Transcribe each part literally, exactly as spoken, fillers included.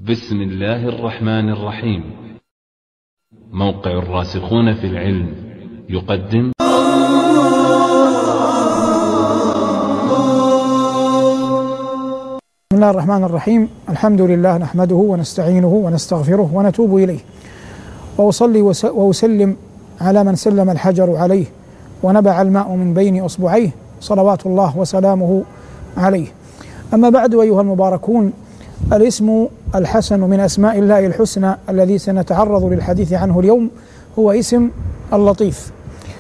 بسم الله الرحمن الرحيم. موقع الراسخون في العلم يقدم بسم الله الرحمن الرحيم. الحمد لله نحمده ونستعينه ونستغفره ونتوب إليه، وأصلي وأسلم على من سلم الحجر عليه ونبع الماء من بين أصبعيه، صلوات الله وسلامه عليه. أما بعد، أيها المباركون، الاسم الحسن من أسماء الله الحسنى الذي سنتعرض للحديث عنه اليوم هو اسم اللطيف.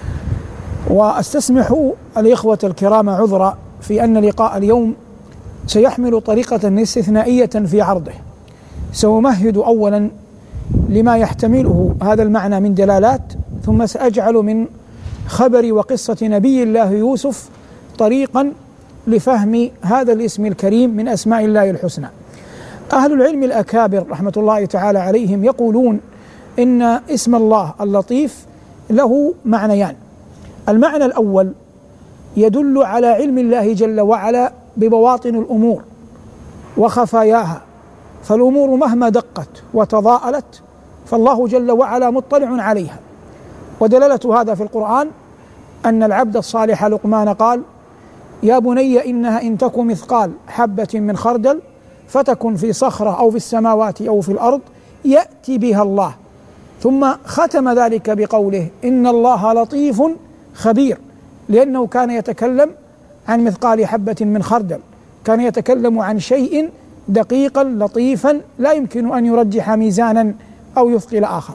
وأستسمح الإخوة الكرام عذرا في أن لقاء اليوم سيحمل طريقة استثنائية في عرضه. سأمهد أولا لما يحتمله هذا المعنى من دلالات، ثم سأجعل من خبر وقصة نبي الله يوسف طريقا لفهم هذا الاسم الكريم من أسماء الله الحسنى. أهل العلم الأكابر رحمة الله تعالى عليهم يقولون إن اسم الله اللطيف له معنيان. المعنى الأول يدل على علم الله جل وعلا ببواطن الأمور وخفاياها، فالأمور مهما دقت وتضاءلت فالله جل وعلا مطلع عليها. ودلالة هذا في القرآن أن العبد الصالح لقمان قال: يا بني إنها إن تك مثقال حبة من خردل فتكن في صخرة أو في السماوات أو في الأرض يأتي بها الله. ثم ختم ذلك بقوله: إن الله لطيف خبير، لأنه كان يتكلم عن مثقال حبة من خردل، كان يتكلم عن شيء دقيقا لطيفا لا يمكن أن يرجح ميزانا أو يثقل آخر.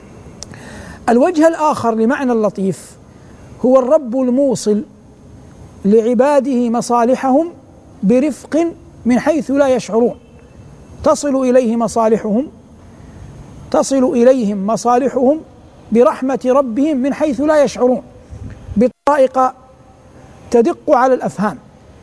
الوجه الآخر لمعنى اللطيف هو الرب الموصل لعباده مصالحهم برفق من حيث لا يشعرون، تصل إليه مصالحهم تصل إليهم مصالحهم برحمة ربهم من حيث لا يشعرون، بطرائق تدق على الأفهام.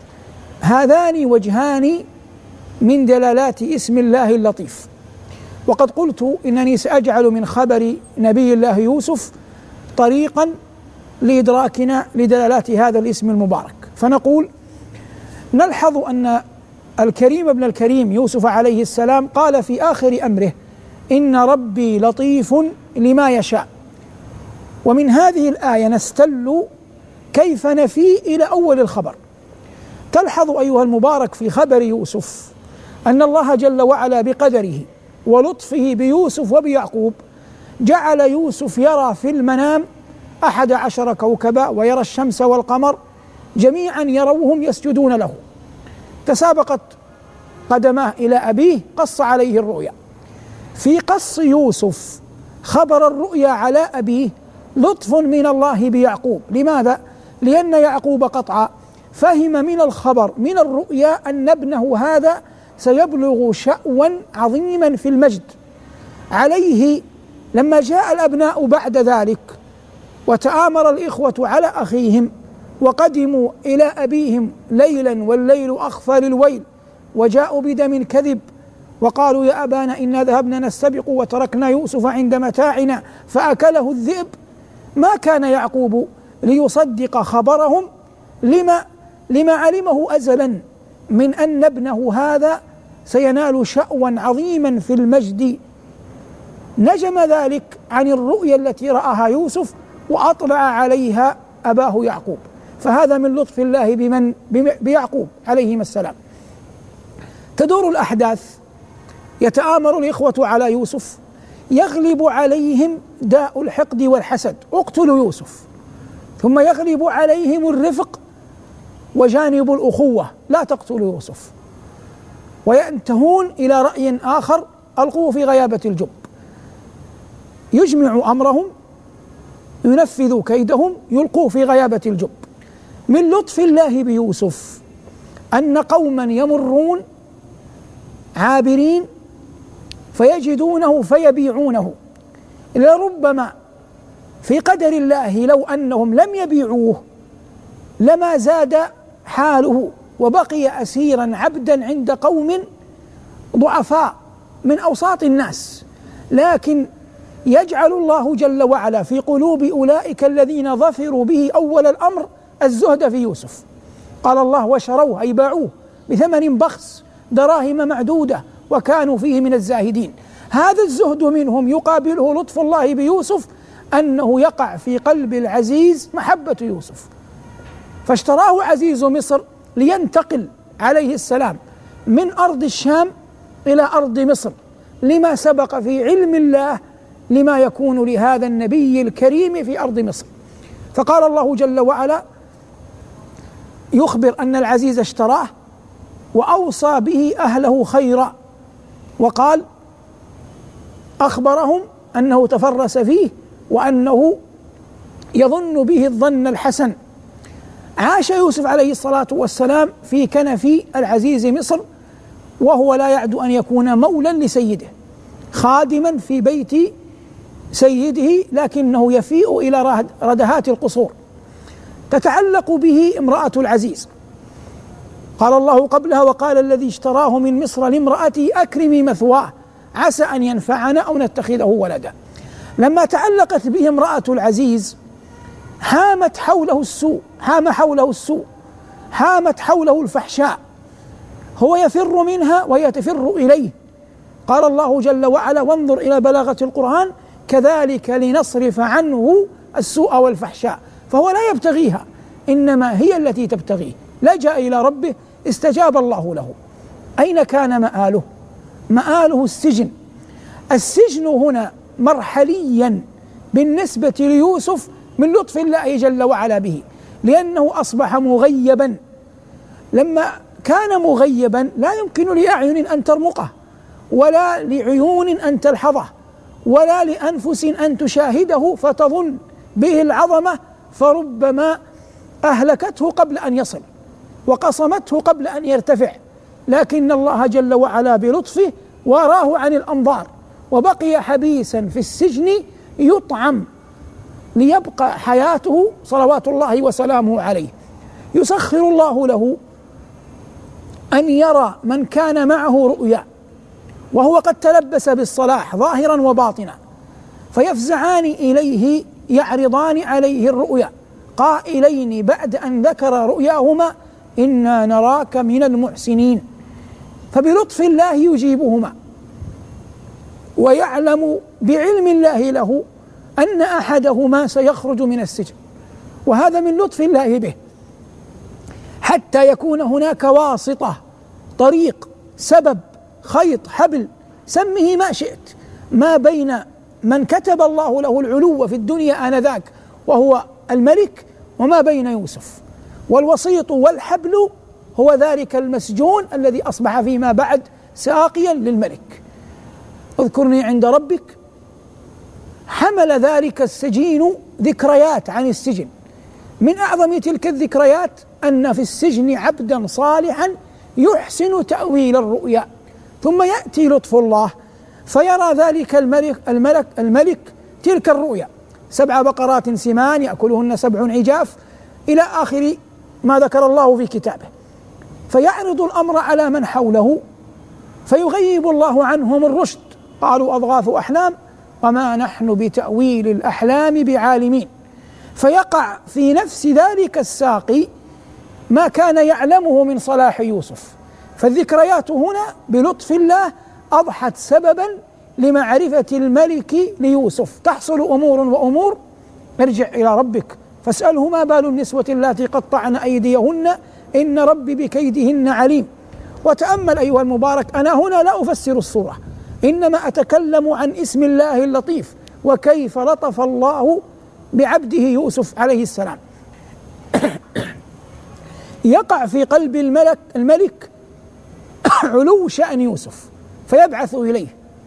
هذان وجهان من دلالات اسم الله اللطيف. وقد قلت إنني سأجعل من خبر نبي الله يوسف طريقا لإدراكنا لدلالات هذا الاسم المبارك. فنقول: نلحظ أن الكريم ابن الكريم يوسف عليه السلام قال في آخر أمره: إن ربي لطيف لما يشاء. ومن هذه الآية نستل كيف نفي إلى أول الخبر. تلحظ أيها المبارك في خبر يوسف أن الله جل وعلا بقدره ولطفه بيوسف وبيعقوب جعل يوسف يرى في المنام أحد عشر كوكبا، ويرى الشمس والقمر جميعا يروهم يسجدون له. تسابقت قدماه إلى أبيه، قص عليه الرؤيا. في قص يوسف خبر الرؤيا على أبيه لطف من الله بيعقوب. لماذا؟ لأن يعقوب قطعا فهم من الخبر من الرؤيا أن ابنه هذا سيبلغ شأوا عظيما في المجد. عليه لما جاء الأبناء بعد ذلك وتآمر الإخوة على أخيهم وقدموا إلى أبيهم ليلا والليل أخفى للويل، وجاءوا بدم كذب وقالوا: يا أبانا إنا ذهبنا نستبق وتركنا يوسف عند متاعنا فأكله الذئب، ما كان يعقوب ليصدق خبرهم لما لما علمه أزلا من أن ابنه هذا سينال شأوا عظيما في المجد. نجم ذلك عن الرؤيا التي رآها يوسف وأطلع عليها أباه يعقوب. فهذا من لطف الله بمن بيعقوب عليهما السلام. تدور الأحداث، يتآمر الإخوة على يوسف، يغلب عليهم داء الحقد والحسد: اقتلوا يوسف. ثم يغلب عليهم الرفق وجانب الأخوة: لا تقتلوا يوسف. وينتهون إلى رأي آخر: ألقوه في غيابة الجب. يجمع أمرهم، ينفذوا كيدهم، يلقوه في غيابة الجب. من لطف الله بيوسف أن قوما يمرون عابرين فيجدونه فيبيعونه. لربما في قدر الله لو أنهم لم يبيعوه لما زاد حاله وبقي أسيرا عبدا عند قوم ضعفاء من أوساط الناس. لكن يجعل الله جل وعلا في قلوب أولئك الذين ظفروا به أول الأمر الزهد في يوسف. قال الله: وشروه، أي باعوه بثمن بخس دراهم معدودة وكانوا فيه من الزاهدين. هذا الزهد منهم يقابله لطف الله بيوسف أنه يقع في قلب العزيز محبة يوسف، فاشتراه عزيز مصر لينتقل عليه السلام من أرض الشام إلى أرض مصر، لما سبق في علم الله لما يكون لهذا النبي الكريم في أرض مصر. فقال الله جل وعلا يخبر أن العزيز اشتراه وأوصى به أهله خيرا، وقال أخبرهم أنه تفرس فيه وأنه يظن به الظن الحسن. عاش يوسف عليه الصلاة والسلام في كنف العزيز مصر، وهو لا يعد أن يكون مولا لسيده، خادما في بيت سيده، لكنه يفيء إلى ردهات القصور تتعلق به امرأة العزيز. قال الله قبلها وقال الذي اشتراه من مصر لامرأته أكرمي مثواه عسى أن ينفعنا أو نتخذه ولدا. لما تعلقت به امرأة العزيز حامت حوله السوء، حام حوله السوء، حامت حوله الفحشاء، هو يفر منها وهي تفر إليه. قال الله جل وعلا وانظر إلى بلاغة القرآن كذلك لنصرف عنه السوء والفحشاء، فهو لا يبتغيها إنما هي التي تبتغيه. لجأ إلى ربه استجاب الله له. أين كان مآله؟ مآله السجن. السجن هنا مرحليا بالنسبة ليوسف من لطف الله جل وعلا به، لأنه أصبح مغيبا. لما كان مغيبا لا يمكن لأعين أن ترمقه، ولا لعيون أن تلحظه، ولا لأنفس أن تشاهده فتظن به العظمة، فربما أهلكته قبل أن يصل وقصمته قبل أن يرتفع. لكن الله جل وعلا بلطفه وراه عن الأنظار، وبقي حبيسا في السجن يطعم ليبقى حياته صلوات الله وسلامه عليه. يسخر الله له أن يرى من كان معه رؤيا وهو قد تلبس بالصلاح ظاهرا وباطنا، فيفزعان إليه يعرضان عليه الرؤيا قائلين بعد أن ذكر رؤياهما إنا نراك من المحسنين، فبلطف الله يجيبهما، ويعلم بعلم الله له أن أحدهما سيخرج من السجن، وهذا من لطف الله به، حتى يكون هناك واسطة، طريق، سبب، خيط، حبل، سمه ما شئت، ما بين من كتب الله له العلو في الدنيا آنذاك وهو الملك وما بين يوسف. والوسيط والحبل هو ذلك المسجون الذي أصبح فيما بعد ساقيا للملك. اذكرني عند ربك. حمل ذلك السجين ذكريات عن السجن، من أعظم تلك الذكريات أن في السجن عبدا صالحا يحسن تأويل الرؤيا، ثم يأتي لطف الله فيرى ذلك الملك الملك الملك تلك الرؤيا: سبع بقرات سمان يأكلهن سبع عجاف إلى آخر ما ذكر الله في كتابه، فيعرض الأمر على من حوله فيغيب الله عنهم الرشد، قالوا أضغاث أحلام وما نحن بتأويل الأحلام بعالمين، فيقع في نفس ذلك الساقي ما كان يعلمه من صلاح يوسف. فالذكريات هنا بلطف الله أضحت سببا لمعرفة الملك ليوسف. تحصل أمور وأمور، ارجع إلى ربك فاسأله ما بال النسوة اللاتي قطعن أيديهن إن ربي بكيدهن عليم. وتأمل أيها المبارك، أنا هنا لا أفسر الصورة، إنما أتكلم عن اسم الله اللطيف وكيف لطف الله بعبده يوسف عليه السلام. يقع في قلب الملك الملك علو شأن يوسف فيبعث إليه،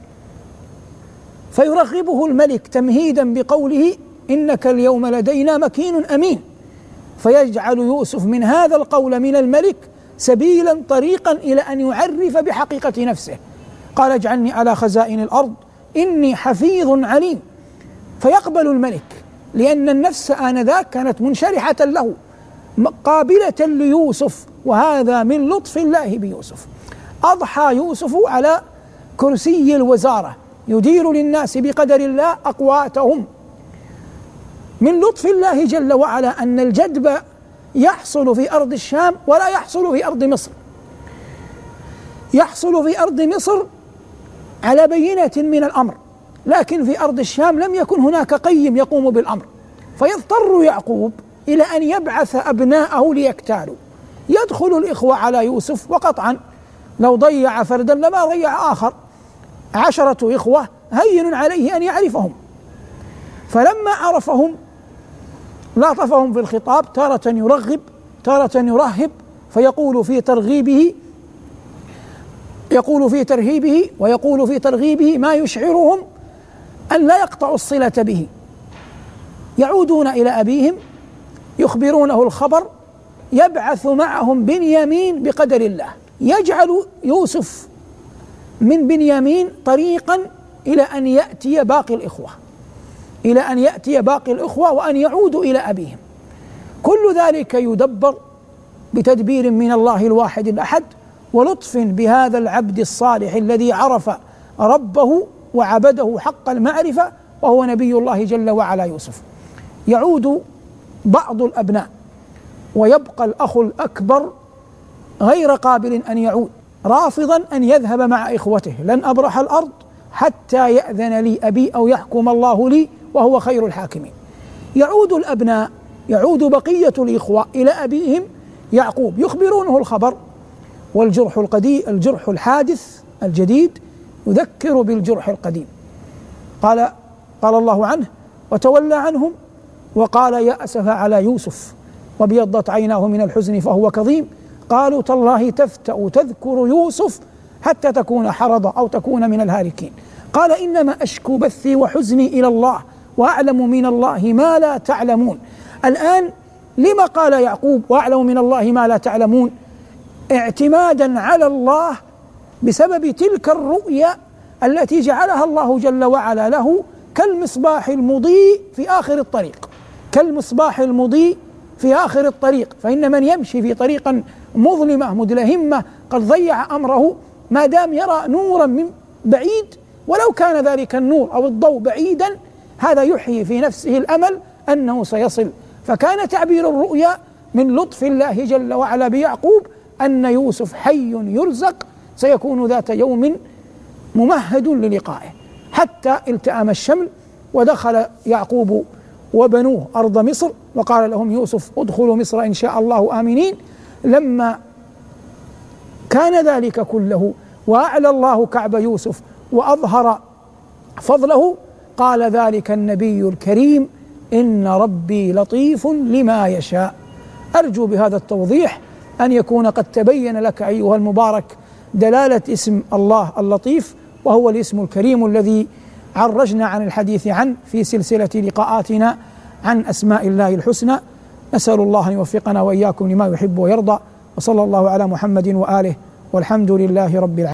فيرغبه الملك تمهيدا بقوله إنك اليوم لدينا مكين أمين، فيجعل يوسف من هذا القول من الملك سبيلا طريقا إلى أن يعرف بحقيقة نفسه. قال اجعلني على خزائن الأرض إني حفيظ عليم، فيقبل الملك لأن النفس آنذاك كانت منشرحة له قابلة ليوسف، وهذا من لطف الله بيوسف. أضحى يوسف على كرسي الوزارة يدير للناس بقدر الله أقواتهم. من لطف الله جل وعلا أن الجدب يحصل في أرض الشام ولا يحصل في أرض مصر. يحصل في أرض مصر على بينة من الأمر، لكن في أرض الشام لم يكن هناك قيم يقوم بالأمر، فيضطر يعقوب إلى أن يبعث أبناءه ليكتالوا. يدخل الإخوة على يوسف، وقطعا لو ضيع فردا لما ضيع آخر، عشرة إخوة هين عليه أن يعرفهم، فلما عرفهم لاطفهم في الخطاب، تارة يرغب تارة يرهب، فيقول في ترغيبه يقول في ترهيبه ويقول في ترغيبه ما يشعرهم أن لا يقطعوا الصلة به. يعودون إلى أبيهم يخبرونه الخبر، يبعث معهم بنيامين بقدر الله، يجعل يوسف من بنيامين طريقا إلى أن يأتي باقي الإخوة إلى أن يأتي باقي الإخوة وأن يعودوا إلى أبيهم. كل ذلك يدبر بتدبير من الله الواحد الأحد، ولطف بهذا العبد الصالح الذي عرف ربه وعبده حق المعرفة، وهو نبي الله جل وعلا يوسف. يعود بعض الأبناء ويبقى الأخ الأكبر غير قابل أن يعود، رافضا أن يذهب مع إخوته. لن أبرح الأرض حتى يأذن لي أبي أو يحكم الله لي وهو خير الحاكمين. يعود الأبناء يعود بقية الإخوة إلى أبيهم يعقوب، يخبرونه الخبر، والجرح القديم الجرح الحادث الجديد يذكر بالجرح القديم. قال قال الله عنه: وتولى عنهم وقال يا أسف على يوسف وابيضت عيناه من الحزن فهو كظيم، قالوا تالله تفتأ تذكر يوسف حتى تكون حرضا أو تكون من الهالكين. قال إنما أشكو بثي وحزني إلى الله وأعلم من الله ما لا تعلمون. الآن لما قال يعقوب وأعلم من الله ما لا تعلمون؟ اعتمادا على الله بسبب تلك الرؤيا التي جعلها الله جل وعلا له كالمصباح المضيء في آخر الطريق كالمصباح المضيء في آخر الطريق فإن من يمشي في طريقا مظلمة مدلهمة قد ضيع أمره، ما دام يرى نورا من بعيد ولو كان ذلك النور أو الضوء بعيدا، هذا يحيي في نفسه الأمل أنه سيصل. فكان تعبير الرؤيا من لطف الله جل وعلا بيعقوب أن يوسف حي يرزق سيكون ذات يوم ممهد للقائه. حتى التأم الشمل ودخل يعقوب وبنوه أرض مصر، وقال لهم يوسف ادخلوا مصر إن شاء الله آمنين. لما كان ذلك كله وأعلى الله كعب يوسف وأظهر فضله، قال ذلك النبي الكريم إن ربي لطيف لما يشاء. أرجو بهذا التوضيح أن يكون قد تبين لك أيها المبارك دلالة اسم الله اللطيف، وهو الاسم الكريم الذي عرجنا عن الحديث عنه في سلسلة لقاءاتنا عن أسماء الله الحسنى. نسأل الله أن يوفقنا وإياكم لما يحب ويرضى، وصلى الله على محمد وآله، والحمد لله رب العالمين.